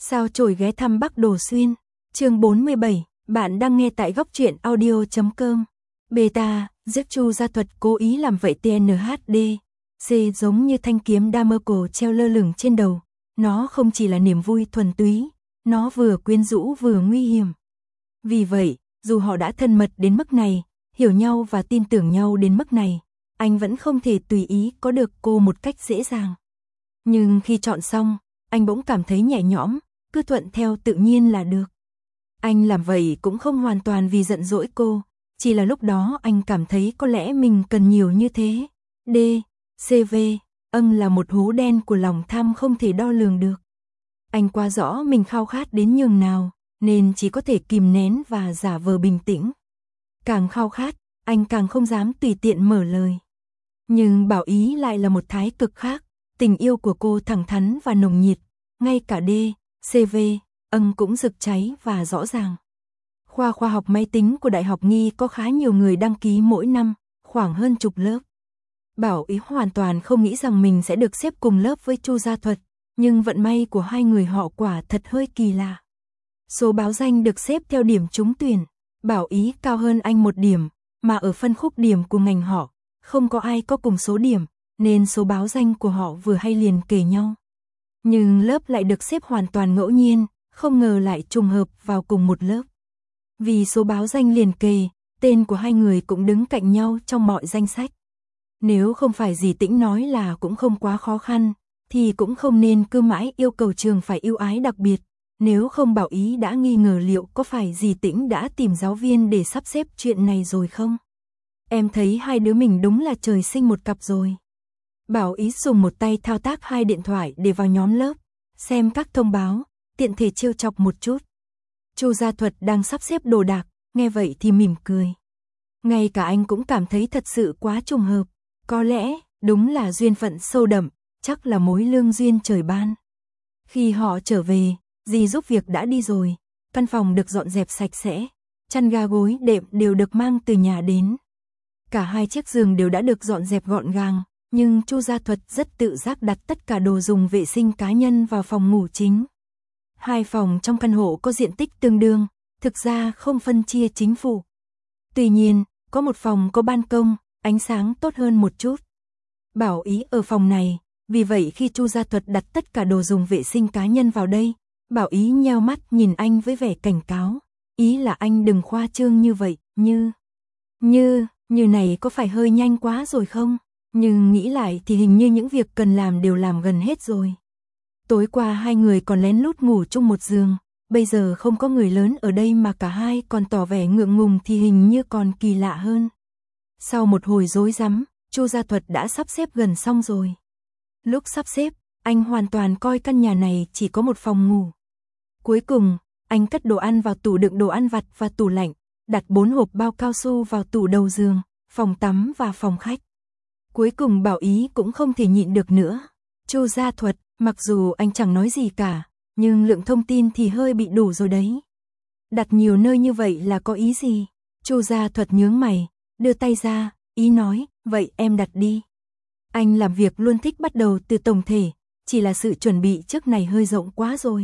Sao chổi ghé thăm Bắc Đồ Xuyên. Chương 47, bạn đang nghe tại góc truyện audio.com. Beta, giết Chu Gia Thuật cố ý làm vậy TNHD. C giống như thanh kiếm Damocles treo lơ lửng trên đầu. Nó không chỉ là niềm vui thuần túy, nó vừa quyến rũ vừa nguy hiểm. Vì vậy, dù họ đã thân mật đến mức này, hiểu nhau và tin tưởng nhau đến mức này, anh vẫn không thể tùy ý có được cô một cách dễ dàng. Nhưng khi chọn xong, anh bỗng cảm thấy nhẹ nhõm, cứ thuận theo tự nhiên là được. Anh làm vậy cũng không hoàn toàn vì giận dỗi cô, chỉ là lúc đó anh cảm thấy có lẽ mình cần nhiều như thế. D, CV, là một hố đen của lòng tham không thể đo lường được. Anh quá rõ mình khao khát đến nhường nào, nên chỉ có thể kìm nén và giả vờ bình tĩnh. Càng khao khát, anh càng không dám tùy tiện mở lời. Nhưng Bảo Ý lại là một thái cực khác, tình yêu của cô thẳng thắn và nồng nhiệt, ngay cả D, CV, cũng rực cháy và rõ ràng. Khoa khoa học máy tính của Đại học Nghi có khá nhiều người đăng ký mỗi năm, khoảng hơn chục lớp. Bảo Ý hoàn toàn không nghĩ rằng mình sẽ được xếp cùng lớp với Chu Gia Thuật, nhưng vận may của hai người họ quả thật hơi kỳ lạ. Số báo danh được xếp theo điểm trúng tuyển, Bảo Ý cao hơn anh một điểm, mà ở phân khúc điểm của ngành họ, không có ai có cùng số điểm, nên số báo danh của họ vừa hay liền kề nhau. Nhưng lớp lại được xếp hoàn toàn ngẫu nhiên, không ngờ lại trùng hợp vào cùng một lớp. Vì số báo danh liền kề, tên của hai người cũng đứng cạnh nhau trong mọi danh sách. Nếu không phải dì Tĩnh nói là cũng không quá khó khăn, thì cũng không nên cứ mãi yêu cầu trường phải ưu ái đặc biệt. Nếu không Bảo Ý đã nghi ngờ liệu có phải dì Tĩnh đã tìm giáo viên để sắp xếp chuyện này rồi không? Em thấy hai đứa mình đúng là trời sinh một cặp rồi. Bảo Ý dùng một tay thao tác hai điện thoại để vào nhóm lớp, xem các thông báo, tiện thể trêu chọc một chút. Chu Gia Thuật đang sắp xếp đồ đạc, nghe vậy thì mỉm cười. Ngay cả anh cũng cảm thấy thật sự quá trùng hợp, có lẽ đúng là duyên phận sâu đậm, chắc là mối lương duyên trời ban. Khi họ trở về, dì giúp việc đã đi rồi, căn phòng được dọn dẹp sạch sẽ, chăn ga gối đệm đều được mang từ nhà đến. Cả hai chiếc giường đều đã được dọn dẹp gọn gàng, nhưng Chu Gia Thuật rất tự giác đặt tất cả đồ dùng vệ sinh cá nhân vào phòng ngủ chính. Hai phòng trong căn hộ có diện tích tương đương, thực ra không phân chia chính phủ. Tuy nhiên, có một phòng có ban công, ánh sáng tốt hơn một chút. Bảo Ý ở phòng này, vì vậy khi Chu Gia Thuật đặt tất cả đồ dùng vệ sinh cá nhân vào đây, Bảo Ý nheo mắt nhìn anh với vẻ cảnh cáo. Ý là anh đừng khoa trương như vậy, như này có phải hơi nhanh quá rồi không? Nhưng nghĩ lại thì hình như những việc cần làm đều làm gần hết rồi. Tối qua hai người còn lén lút ngủ chung một giường, bây giờ không có người lớn ở đây mà cả hai còn tỏ vẻ ngượng ngùng thì hình như còn kỳ lạ hơn. Sau một hồi rối rắm, Chu Gia Thuật đã sắp xếp gần xong rồi. Lúc sắp xếp, anh hoàn toàn coi căn nhà này chỉ có một phòng ngủ. Cuối cùng, anh cất đồ ăn vào tủ đựng đồ ăn vặt và tủ lạnh, đặt 4 hộp bao cao su vào tủ đầu giường, phòng tắm và phòng khách. Cuối cùng Bảo Ý cũng không thể nhịn được nữa. Chu Gia Thuật, mặc dù anh chẳng nói gì cả, nhưng lượng thông tin thì hơi bị đủ rồi đấy. Đặt nhiều nơi như vậy là có ý gì? Chu Gia Thuật nhướng mày, đưa tay ra, Ý nói, vậy em đặt đi. Anh làm việc luôn thích bắt đầu từ tổng thể, chỉ là sự chuẩn bị trước này hơi rộng quá rồi.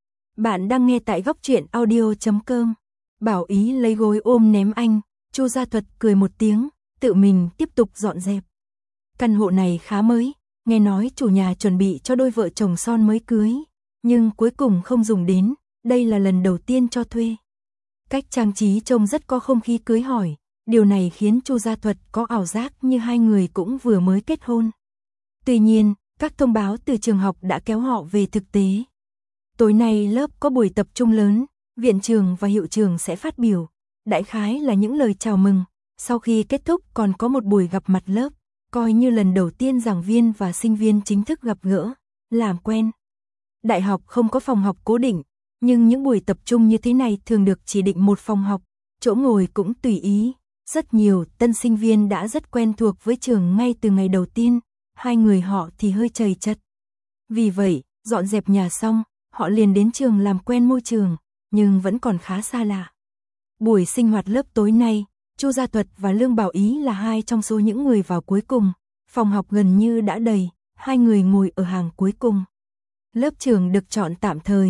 Bạn đang nghe tại góc truyện audio.com. Bảo Ý lấy gối ôm ném anh, Chu Gia Thuật cười một tiếng, tự mình tiếp tục dọn dẹp. Căn hộ này khá mới, nghe nói chủ nhà chuẩn bị cho đôi vợ chồng son mới cưới, nhưng cuối cùng không dùng đến, đây là lần đầu tiên cho thuê. Cách trang trí trông rất có không khí cưới hỏi, điều này khiến Chu Gia Thuật có ảo giác như hai người cũng vừa mới kết hôn. Tuy nhiên, các thông báo từ trường học đã kéo họ về thực tế. Tối nay lớp có buổi tập trung lớn, viện trưởng và hiệu trưởng sẽ phát biểu, đại khái là những lời chào mừng, sau khi kết thúc còn có một buổi gặp mặt lớp, coi như lần đầu tiên giảng viên và sinh viên chính thức gặp gỡ, làm quen. Đại học không có phòng học cố định, nhưng những buổi tập trung như thế này thường được chỉ định một phòng học, chỗ ngồi cũng tùy ý. Rất nhiều tân sinh viên đã rất quen thuộc với trường ngay từ ngày đầu tiên, hai người họ thì hơi chầy chật. Vì vậy, dọn dẹp nhà xong, họ liền đến trường làm quen môi trường, nhưng vẫn còn khá xa lạ. Buổi sinh hoạt lớp tối nay, Chu Gia Thuật và Lương Bảo Ý là hai trong số những người vào cuối cùng, phòng học gần như đã đầy, hai người ngồi ở hàng cuối cùng. Lớp trưởng được chọn tạm thời,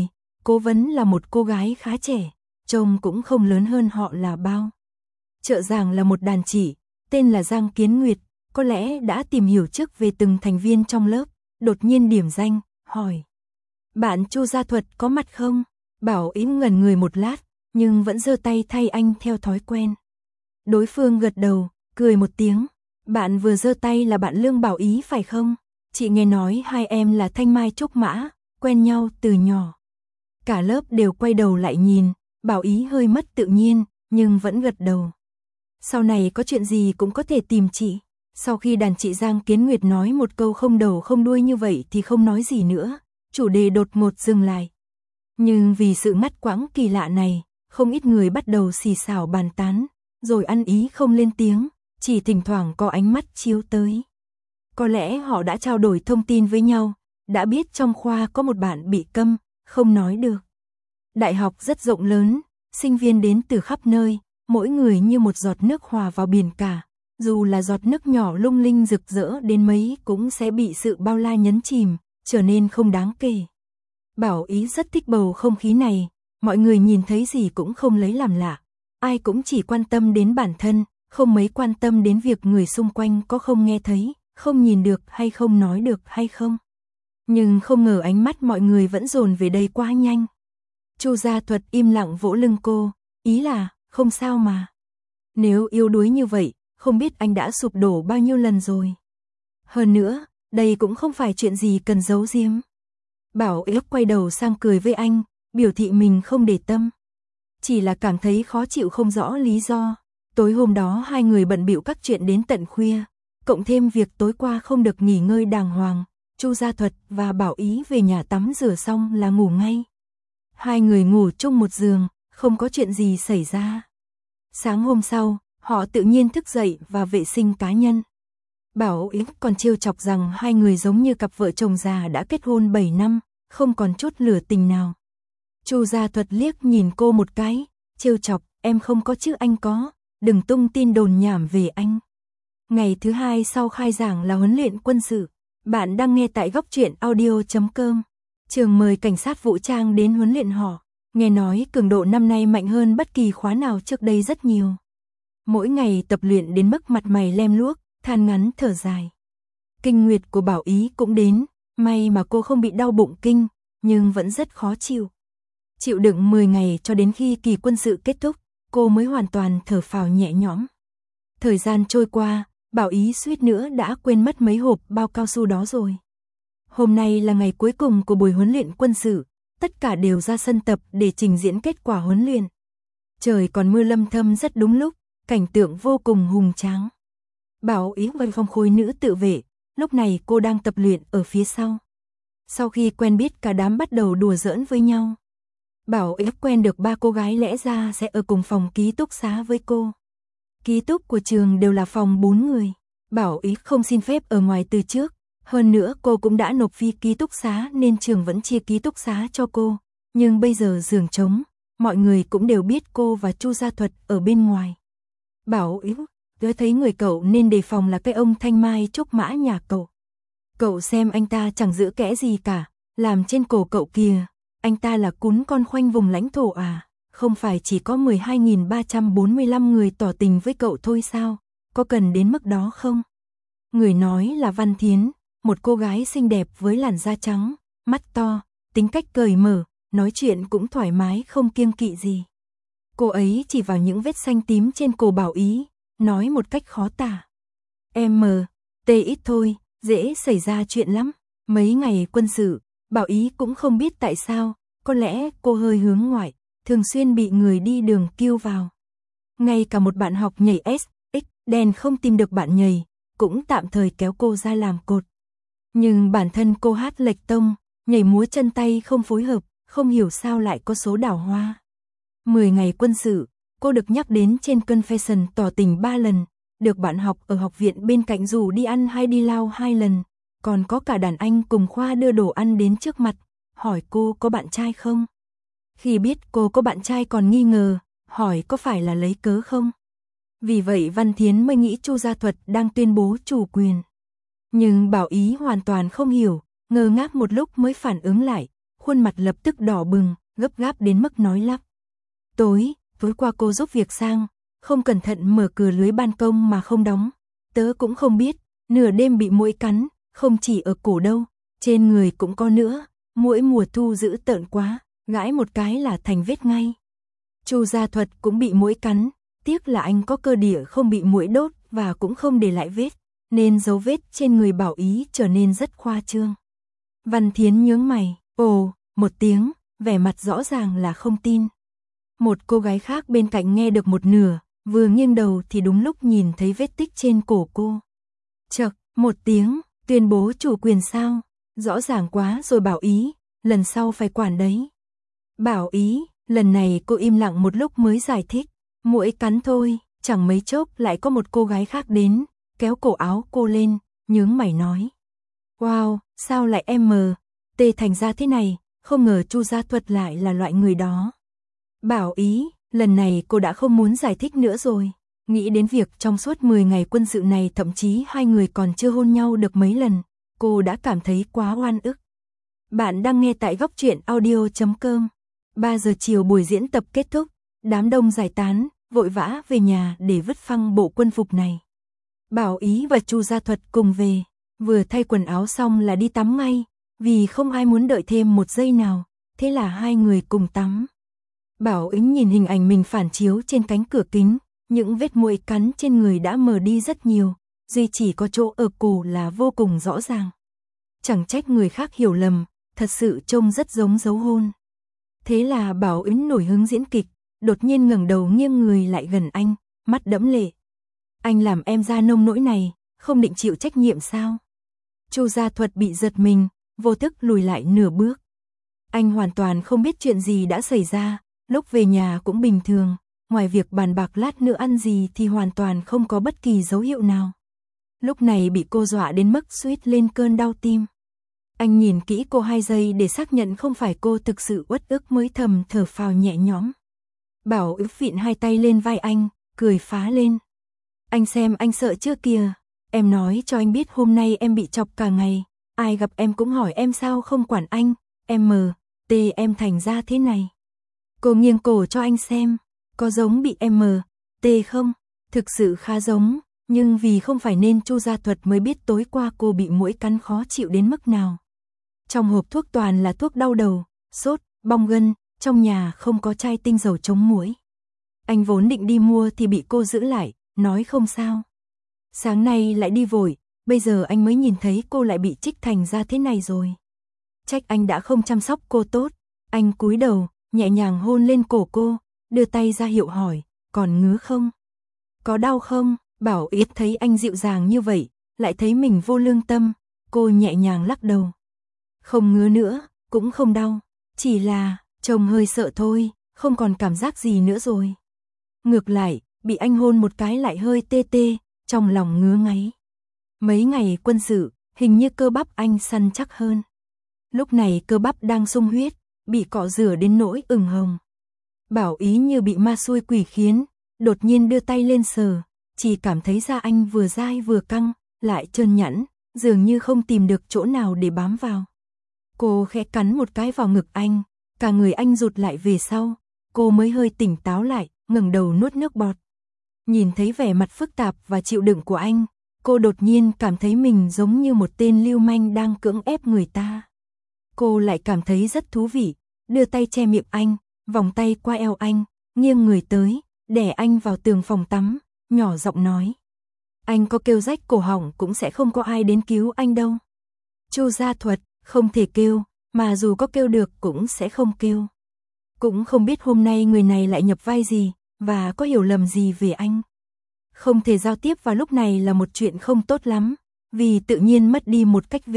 cố vấn là một cô gái khá trẻ, trông cũng không lớn hơn họ là bao. Trợ giảng là một đàn chị, tên là Giang Kiến Nguyệt, có lẽ đã tìm hiểu trước về từng thành viên trong lớp, đột nhiên điểm danh, hỏi. Bạn Chu Gia Thuật có mặt không? Bảo Ý ngẩn người một lát, nhưng vẫn giơ tay thay anh theo thói quen. Đối phương gật đầu, cười một tiếng. Bạn vừa giơ tay là bạn Lương Bảo Ý phải không? Chị nghe nói hai em là Thanh Mai Trúc Mã, quen nhau từ nhỏ. Cả lớp đều quay đầu lại nhìn, Bảo Ý hơi mất tự nhiên, nhưng vẫn gật đầu. Sau này có chuyện gì cũng có thể tìm chị. Sau khi đàn chị Giang Kiến Nguyệt nói một câu không đầu không đuôi như vậy thì không nói gì nữa, chủ đề đột ngột dừng lại. Nhưng vì sự ngắt quãng kỳ lạ này, không ít người bắt đầu xì xào bàn tán, rồi ăn ý không lên tiếng, chỉ thỉnh thoảng có ánh mắt chiếu tới. Có lẽ họ đã trao đổi thông tin với nhau, đã biết trong khoa có một bạn bị câm, không nói được. Đại học rất rộng lớn, sinh viên đến từ khắp nơi, mỗi người như một giọt nước hòa vào biển cả. Dù là giọt nước nhỏ lung linh rực rỡ đến mấy cũng sẽ bị sự bao la nhấn chìm, trở nên không đáng kể. Bảo Ý rất thích bầu không khí này, mọi người nhìn thấy gì cũng không lấy làm lạ. Ai cũng chỉ quan tâm đến bản thân, không mấy quan tâm đến việc người xung quanh có không nghe thấy, không nhìn được hay không nói được hay không. Nhưng không ngờ ánh mắt mọi người vẫn dồn về đây quá nhanh. Chu Gia Thuật im lặng vỗ lưng cô, ý là, không sao mà. Nếu yếu đuối như vậy, không biết anh đã sụp đổ bao nhiêu lần rồi. Hơn nữa, đây cũng không phải chuyện gì cần giấu giếm. Bảo Ý quay đầu sang cười với anh, biểu thị mình không để tâm. Chỉ là cảm thấy khó chịu không rõ lý do. Tối hôm đó hai người bận bịu các chuyện đến tận khuya, cộng thêm việc tối qua không được nghỉ ngơi đàng hoàng, Chu Gia Thuật và Bảo Ý về nhà tắm rửa xong là ngủ ngay. Hai người ngủ chung một giường, không có chuyện gì xảy ra. Sáng hôm sau, họ tự nhiên thức dậy và vệ sinh cá nhân. Bảo Ý còn trêu chọc rằng hai người giống như cặp vợ chồng già đã kết hôn 7 năm, không còn chút lửa tình nào. Chu Gia Thuật liếc nhìn cô một cái, trêu chọc, em không có chứ anh có, đừng tung tin đồn nhảm về anh. Ngày thứ hai sau khai giảng là huấn luyện quân sự. Bạn đang nghe tại góc truyện audio.com. Trường mời cảnh sát vũ trang đến huấn luyện họ. Nghe nói cường độ năm nay mạnh hơn bất kỳ khóa nào trước đây rất nhiều. Mỗi ngày tập luyện đến mức mặt mày lem luốc, than ngắn thở dài. Kinh nguyệt của Bảo Ý cũng đến, may mà cô không bị đau bụng kinh, nhưng vẫn rất khó chịu. Chịu đựng 10 ngày cho đến khi kỳ quân sự kết thúc, cô mới hoàn toàn thở phào nhẹ nhõm. Thời gian trôi qua, Bảo Ý suýt nữa đã quên mất mấy hộp bao cao su đó rồi. Hôm nay là ngày cuối cùng của buổi huấn luyện quân sự, tất cả đều ra sân tập để trình diễn kết quả huấn luyện. Trời còn mưa lâm thâm rất đúng lúc, cảnh tượng vô cùng hùng tráng. Bảo Ý vào phòng khối nữ tự vệ, lúc này cô đang tập luyện ở phía sau. Sau khi quen biết cả đám bắt đầu đùa giỡn với nhau. Bảo Ý quen được 3 cô gái lẽ ra sẽ ở cùng phòng ký túc xá với cô. Ký túc của trường đều là phòng 4 người. Bảo Ý không xin phép ở ngoài từ trước. Hơn nữa cô cũng đã nộp phí ký túc xá nên trường vẫn chia ký túc xá cho cô. Nhưng bây giờ giường trống, mọi người cũng đều biết cô và Chu Gia Thuật ở bên ngoài. Bảo Ý, tớ thấy người cậu nên đề phòng là cái ông Thanh Mai Trúc Mã nhà cậu. Cậu xem anh ta chẳng giữ kẽ gì cả, làm trên cổ cậu kìa. Anh ta là cún con khoanh vùng lãnh thổ à? Không phải chỉ có 12.345 người tỏ tình với cậu thôi sao? Có cần đến mức đó không? Người nói là Văn Thiến, một cô gái xinh đẹp với làn da trắng, mắt to, tính cách cởi mở, nói chuyện cũng thoải mái không kiêng kỵ gì. Cô ấy chỉ vào những vết xanh tím trên cổ Bảo Ý, nói một cách khó tả. Em tê ít thôi, dễ xảy ra chuyện lắm. Mấy ngày quân sự, Bảo Ý cũng không biết tại sao, có lẽ cô hơi hướng ngoại, thường xuyên bị người đi đường kêu vào. Ngay cả một bạn học nhảy SX đen không tìm được bạn nhảy, cũng tạm thời kéo cô ra làm cột. Nhưng bản thân cô hát lệch tông, nhảy múa chân tay không phối hợp, không hiểu sao lại có số đào hoa. 10 ngày quân sự, cô được nhắc đến trên confession tỏ tình 3 lần, được bạn học ở học viện bên cạnh rủ đi ăn hay đi lao 2 lần, còn có cả đàn anh cùng khoa đưa đồ ăn đến trước mặt, hỏi cô có bạn trai không. Khi biết cô có bạn trai còn nghi ngờ, hỏi có phải là lấy cớ không. Vì vậy Văn Thiến mới nghĩ Chu Gia Thuật đang tuyên bố chủ quyền. Nhưng Bảo Ý hoàn toàn không hiểu, ngơ ngác một lúc mới phản ứng lại, khuôn mặt lập tức đỏ bừng, gấp gáp đến mức nói lắp. Tối qua cô giúp việc sang, không cẩn thận mở cửa lưới ban công mà không đóng. Tớ cũng không biết, nửa đêm bị muỗi cắn, không chỉ ở cổ đâu, trên người cũng có nữa, muỗi mùa thu dữ tợn quá, gãi một cái là thành vết ngay. Chu Gia Thuật cũng bị muỗi cắn, tiếc là anh có cơ địa không bị muỗi đốt và cũng không để lại vết, nên dấu vết trên người Bảo Ý trở nên rất khoa trương. Văn Thiến nhướng mày, ồ, một tiếng, vẻ mặt rõ ràng là không tin. Một cô gái khác bên cạnh nghe được một nửa, vừa nghiêng đầu thì đúng lúc nhìn thấy vết tích trên cổ cô. Chậc, một tiếng, tuyên bố chủ quyền sao? Rõ ràng quá rồi Bảo Ý, lần sau phải quản đấy. Bảo Ý, lần này cô im lặng một lúc mới giải thích, muỗi cắn thôi, chẳng mấy chốc lại có một cô gái khác đến, kéo cổ áo cô lên, nhướng mày nói. Wow, sao lại tê thành ra thế này, không ngờ Chu Gia Thuật lại là loại người đó. Bảo Ý, lần này cô đã không muốn giải thích nữa rồi. Nghĩ đến việc trong suốt 10 ngày quân sự này thậm chí hai người còn chưa hôn nhau được mấy lần, cô đã cảm thấy quá oan ức. Bạn đang nghe tại góc truyện audio.com. 3 giờ chiều buổi diễn tập kết thúc, đám đông giải tán, vội vã về nhà để vứt phăng bộ quân phục này. Bảo Ý và Chu Gia Thuật cùng về, vừa thay quần áo xong là đi tắm ngay, vì không ai muốn đợi thêm một giây nào, thế là hai người cùng tắm. Bảo Ý nhìn hình ảnh mình phản chiếu trên cánh cửa kính, những vết muỗi cắn trên người đã mờ đi rất nhiều, duy chỉ có chỗ ở cổ là vô cùng rõ ràng. Chẳng trách người khác hiểu lầm, thật sự trông rất giống dấu hôn. Thế là Bảo Ý nổi hứng diễn kịch, đột nhiên ngẩng đầu nghiêng người lại gần anh, mắt đẫm lệ. Anh làm em ra nông nỗi này, không định chịu trách nhiệm sao? Chu Gia Thuật bị giật mình, vô thức lùi lại nửa bước. Anh hoàn toàn không biết chuyện gì đã xảy ra, lúc về nhà cũng bình thường, ngoài việc bàn bạc lát nữa ăn gì thì hoàn toàn không có bất kỳ dấu hiệu nào. Lúc này bị cô dọa đến mức suýt lên cơn đau tim. Anh nhìn kỹ cô 2 giây để xác nhận không phải cô thực sự uất ức mới thầm thở phào nhẹ nhõm. Bảo Ý vịn 2 tay lên vai anh, cười phá lên. Anh xem anh sợ chưa kìa, em nói cho anh biết hôm nay em bị chọc cả ngày, ai gặp em cũng hỏi em sao không quản anh, em thành ra thế này. Cô nghiêng cổ cho anh xem, có giống bị không? Thực sự khá giống, nhưng vì không phải nên Chu Gia Thuật mới biết tối qua cô bị muỗi cắn khó chịu đến mức nào. Trong hộp thuốc toàn là thuốc đau đầu, sốt, bong gân, trong nhà không có chai tinh dầu chống muỗi. Anh vốn định đi mua thì bị cô giữ lại, nói không sao. Sáng nay lại đi vội, bây giờ anh mới nhìn thấy cô lại bị chích thành ra thế này rồi. Trách anh đã không chăm sóc cô tốt. Anh cúi đầu, nhẹ nhàng hôn lên cổ cô, đưa tay ra hiệu hỏi, còn ngứa không? Có đau không? Bảo Ý thấy anh dịu dàng như vậy, lại thấy mình vô lương tâm, cô nhẹ nhàng lắc đầu. Không ngứa nữa, cũng không đau, chỉ là chồng hơi sợ thôi, không còn cảm giác gì nữa rồi. Ngược lại, bị anh hôn một cái lại hơi tê tê, trong lòng ngứa ngáy. Mấy ngày quân sự, hình như cơ bắp anh săn chắc hơn. Lúc này cơ bắp đang sung huyết, bị cọ rửa đến nỗi ửng hồng. Bảo Ý như bị ma xui quỷ khiến, đột nhiên đưa tay lên sờ, chỉ cảm thấy da anh vừa dai vừa căng, lại trơn nhẵn, dường như không tìm được chỗ nào để bám vào. Cô khẽ cắn một cái vào ngực anh, cả người anh rụt lại về sau, cô mới hơi tỉnh táo lại, ngẩng đầu nuốt nước bọt. Nhìn thấy vẻ mặt phức tạp và chịu đựng của anh, cô đột nhiên cảm thấy mình giống như một tên lưu manh đang cưỡng ép người ta. Cô lại cảm thấy rất thú vị, đưa tay che miệng anh, vòng tay qua eo anh, nghiêng người tới, đè anh vào tường phòng tắm, nhỏ giọng nói. Anh có kêu rách cổ họng cũng sẽ không có ai đến cứu anh đâu. Chu Gia Thuật, không thể kêu, mà dù có kêu được cũng sẽ không kêu. Cũng không biết hôm nay người này lại nhập vai gì, và có hiểu lầm gì về anh. Không thể giao tiếp vào lúc này là một chuyện không tốt lắm, vì tự nhiên mất đi một cách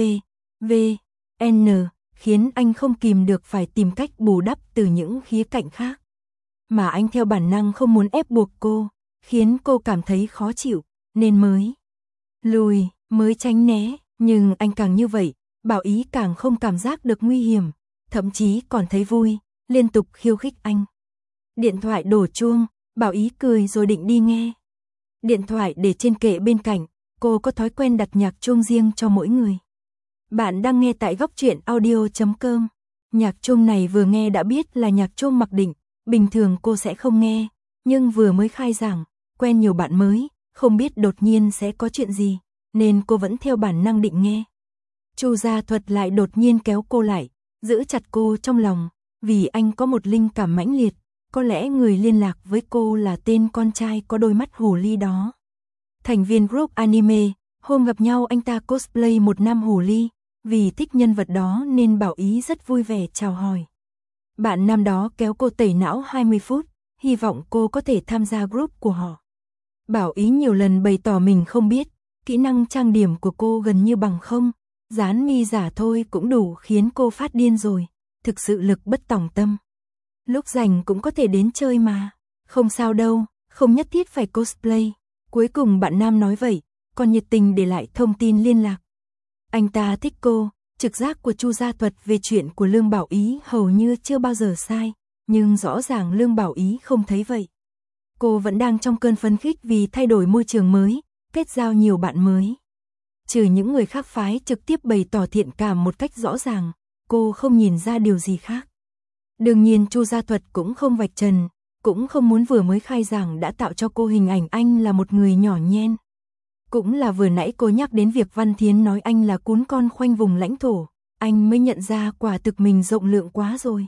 khiến anh không kìm được phải tìm cách bù đắp từ những khía cạnh khác. Mà anh theo bản năng không muốn ép buộc cô, khiến cô cảm thấy khó chịu, nên mới tránh né, nhưng anh càng như vậy, Bảo Ý càng không cảm giác được nguy hiểm, thậm chí còn thấy vui, liên tục khiêu khích anh. Điện thoại đổ chuông, Bảo Ý cười rồi định đi nghe. Điện thoại để trên kệ bên cạnh, cô có thói quen đặt nhạc chuông riêng cho mỗi người. Bạn đang nghe tại góc truyện audio.com. Nhạc chuông này vừa nghe đã biết là nhạc chuông mặc định, bình thường cô sẽ không nghe, nhưng vừa mới khai giảng, quen nhiều bạn mới, không biết đột nhiên sẽ có chuyện gì, nên cô vẫn theo bản năng định nghe. Chu Gia Thuật lại đột nhiên kéo cô lại, giữ chặt cô trong lòng, vì anh có một linh cảm mãnh liệt, có lẽ người liên lạc với cô là tên con trai có đôi mắt hồ ly đó. Thành viên group anime, hôm gặp nhau anh ta cosplay một nam hồ ly, vì thích nhân vật đó nên Bảo Ý rất vui vẻ chào hỏi. Bạn nam đó kéo cô tẩy não 20 phút, hy vọng cô có thể tham gia group của họ. Bảo Ý nhiều lần bày tỏ mình không biết, kỹ năng trang điểm của cô gần như bằng không, dán mi giả thôi cũng đủ khiến cô phát điên rồi, thực sự lực bất tòng tâm. Lúc rảnh cũng có thể đến chơi mà, không sao đâu, không nhất thiết phải cosplay. Cuối cùng bạn nam nói vậy, còn nhiệt tình để lại thông tin liên lạc. Anh ta thích cô, trực giác của Chu Gia Thuật về chuyện của Lương Bảo Ý hầu như chưa bao giờ sai, nhưng rõ ràng Lương Bảo Ý không thấy vậy. Cô vẫn đang trong cơn phấn khích vì thay đổi môi trường mới, kết giao nhiều bạn mới. Trừ những người khác phái trực tiếp bày tỏ thiện cảm một cách rõ ràng, cô không nhìn ra điều gì khác. Đương nhiên Chu Gia Thuật cũng không vạch trần, cũng không muốn vừa mới khai giảng đã tạo cho cô hình ảnh anh là một người nhỏ nhen. Cũng là vừa nãy cô nhắc đến việc Văn Thiến nói anh là cún con khoanh vùng lãnh thổ, anh mới nhận ra quả thực mình rộng lượng quá rồi.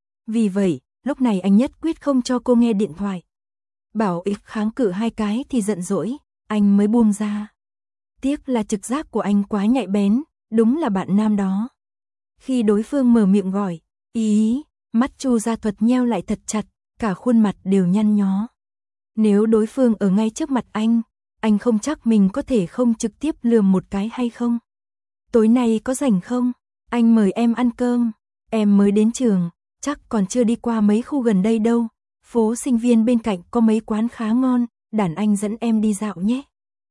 Vì vậy, lúc này anh nhất quyết không cho cô nghe điện thoại. Bảo Ý kháng cự 2 cái thì giận dỗi, anh mới buông ra. Tiếc là trực giác của anh quá nhạy bén, đúng là bạn nam đó. Khi đối phương mở miệng gọi, Ý, mắt Chu Gia Thuật nheo lại thật chặt, cả khuôn mặt đều nhăn nhó. Nếu đối phương ở ngay trước mặt anh không chắc mình có thể không trực tiếp lườm một cái hay không. Tối nay có rảnh không? Anh mời em ăn cơm. Em mới đến trường, chắc còn chưa đi qua mấy khu gần đây đâu. Phố sinh viên bên cạnh có mấy quán khá ngon, đàn anh dẫn em đi dạo nhé.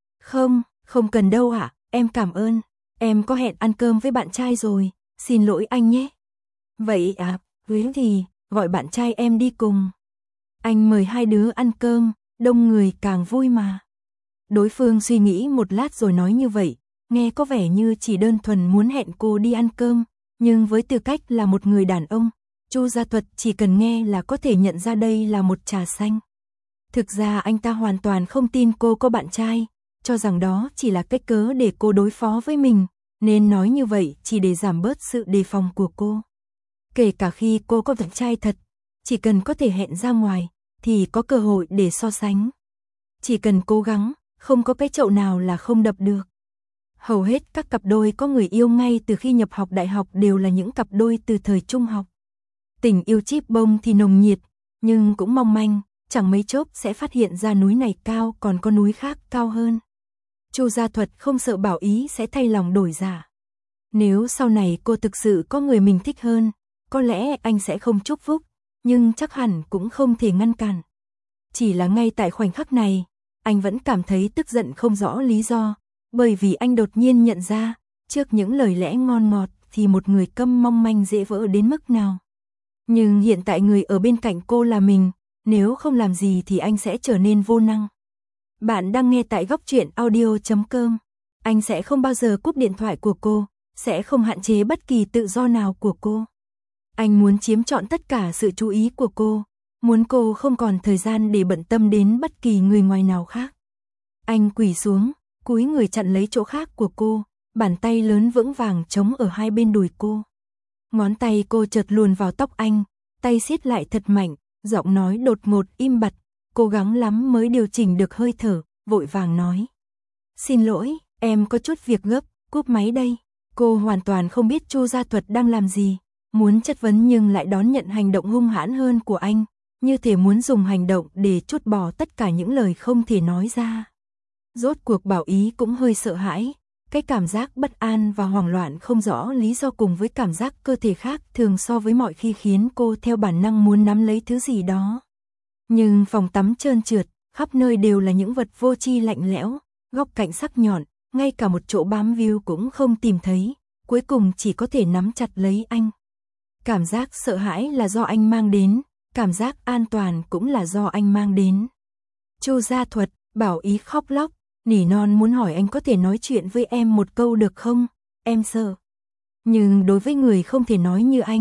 Không cần đâu ạ, em cảm ơn. Em có hẹn ăn cơm với bạn trai rồi, xin lỗi anh nhé. Vậy à, với thì, gọi bạn trai em đi cùng. Anh mời 2 đứa ăn cơm, đông người càng vui mà. Đối phương suy nghĩ một lát rồi nói như vậy, nghe có vẻ như chỉ đơn thuần muốn hẹn cô đi ăn cơm, nhưng với tư cách là một người đàn ông, Chu Gia Thuật chỉ cần nghe là có thể nhận ra đây là một trà xanh. Thực ra anh ta hoàn toàn không tin cô có bạn trai, cho rằng đó chỉ là cách cớ để cô đối phó với mình, nên nói như vậy chỉ để giảm bớt sự đề phòng của cô. Kể cả khi cô có bạn trai thật, chỉ cần có thể hẹn ra ngoài, thì có cơ hội để so sánh. Chỉ cần cố gắng, không có cái chậu nào là không đập được. Hầu hết các cặp đôi có người yêu ngay từ khi nhập học đại học đều là những cặp đôi từ thời trung học. Tình yêu chíp bông thì nồng nhiệt, nhưng cũng mong manh, chẳng mấy chốc sẽ phát hiện ra núi này cao còn có núi khác cao hơn. Chu Gia Thuật không sợ Bảo Ý sẽ thay lòng đổi dạ. Nếu sau này cô thực sự có người mình thích hơn, có lẽ anh sẽ không chúc phúc, nhưng chắc hẳn cũng không thể ngăn cản. Chỉ là ngay tại khoảnh khắc này, anh vẫn cảm thấy tức giận không rõ lý do, bởi vì anh đột nhiên nhận ra, trước những lời lẽ ngon ngọt thì một người câm mong manh dễ vỡ đến mức nào. Nhưng hiện tại người ở bên cạnh cô là mình, nếu không làm gì thì anh sẽ trở nên vô năng. Bạn đang nghe tại góc truyện audio.com. Anh sẽ không bao giờ cúp điện thoại của cô, sẽ không hạn chế bất kỳ tự do nào của cô. Anh muốn chiếm trọn tất cả sự chú ý của cô, muốn cô không còn thời gian để bận tâm đến bất kỳ người ngoài nào khác. Anh quỳ xuống, cúi người chặn lấy chỗ khác của cô, bàn tay lớn vững vàng chống ở hai bên đùi cô. Ngón tay cô chợt luồn vào tóc anh, tay siết lại thật mạnh, giọng nói đột ngột im bặt, cố gắng lắm mới điều chỉnh được hơi thở, vội vàng nói. Xin lỗi, em có chút việc gấp, cúp máy đây. Cô hoàn toàn không biết Chu Gia Thuật đang làm gì, muốn chất vấn nhưng lại đón nhận hành động hung hãn hơn của anh, như thể muốn dùng hành động để trút bỏ tất cả những lời không thể nói ra. Rốt cuộc Bảo Ý cũng hơi sợ hãi, cái cảm giác bất an và hoảng loạn không rõ lý do cùng với cảm giác cơ thể khác thường so với mọi khi khiến cô theo bản năng muốn nắm lấy thứ gì đó. Nhưng phòng tắm trơn trượt, khắp nơi đều là những vật vô tri lạnh lẽo, góc cạnh sắc nhọn, ngay cả một chỗ bám víu cũng không tìm thấy, cuối cùng chỉ có thể nắm chặt lấy anh. Cảm giác sợ hãi là do anh mang đến, cảm giác an toàn cũng là do anh mang đến. Chu Gia Thuật, Bảo Ý khóc lóc, nỉ non muốn hỏi anh có thể nói chuyện với em một câu được không, em sợ. Nhưng đối với người không thể nói như anh,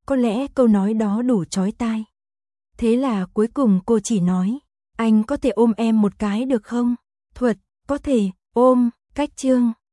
có lẽ câu nói đó đủ chói tai. Thế là cuối cùng cô chỉ nói, anh có thể ôm em một cái được không? Thuật, có thể, ôm, cách Trương.